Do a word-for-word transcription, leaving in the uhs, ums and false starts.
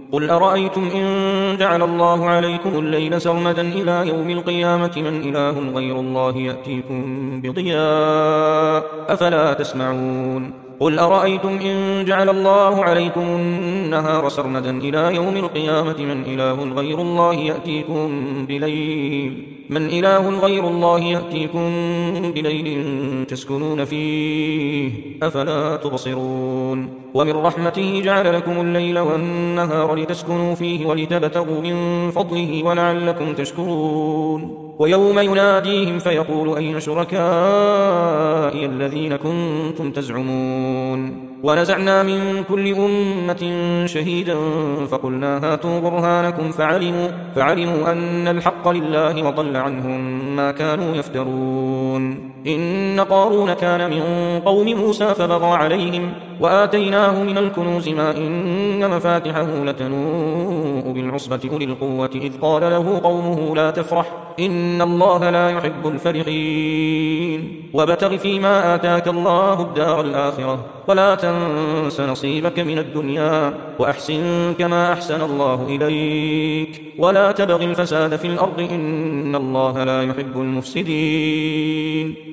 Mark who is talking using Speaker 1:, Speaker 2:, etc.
Speaker 1: قل أرأيتم إن جعل الله عليكم الليل سرمدا إلى يوم القيامة من إله غير الله يأتيكم بضياء أفلا تسمعون قل أرأيتم إن جعل الله عليكم النهار سرمدا إلى يوم القيامة من إله غير الله يأتيكم بليل من إله غير الله يأتيكم بليل تسكنون فيه أفلا تبصرون ومن رحمته جعل لكم الليل والنهار لتسكنوا فيه ولتبتغوا من فضله ولعلكم تشكرون ويوم يناديهم فيقول أين شركائي الذين كنتم تزعمون ونزعنا من كل أمة شهيدا فقلنا هاتوا برهانكم فعلموا, فعلموا أن الحق لله وضل عنهم ما كانوا يفترون إن قارون كان من قوم موسى فبغى عليهم وآتيناه من الكنوز ما إن مفاتحه لتنوء بالعصبة أولي القوة إذ قال له قومه لا تفرح إن الله لا يحب الفرحين وابتغ فيما آتاك الله الدار الآخرة ولا تنس نصيبك من الدنيا وأحسن كما أحسن الله إليك ولا تبغ الفساد في الأرض إن الله لا يحب المفسدين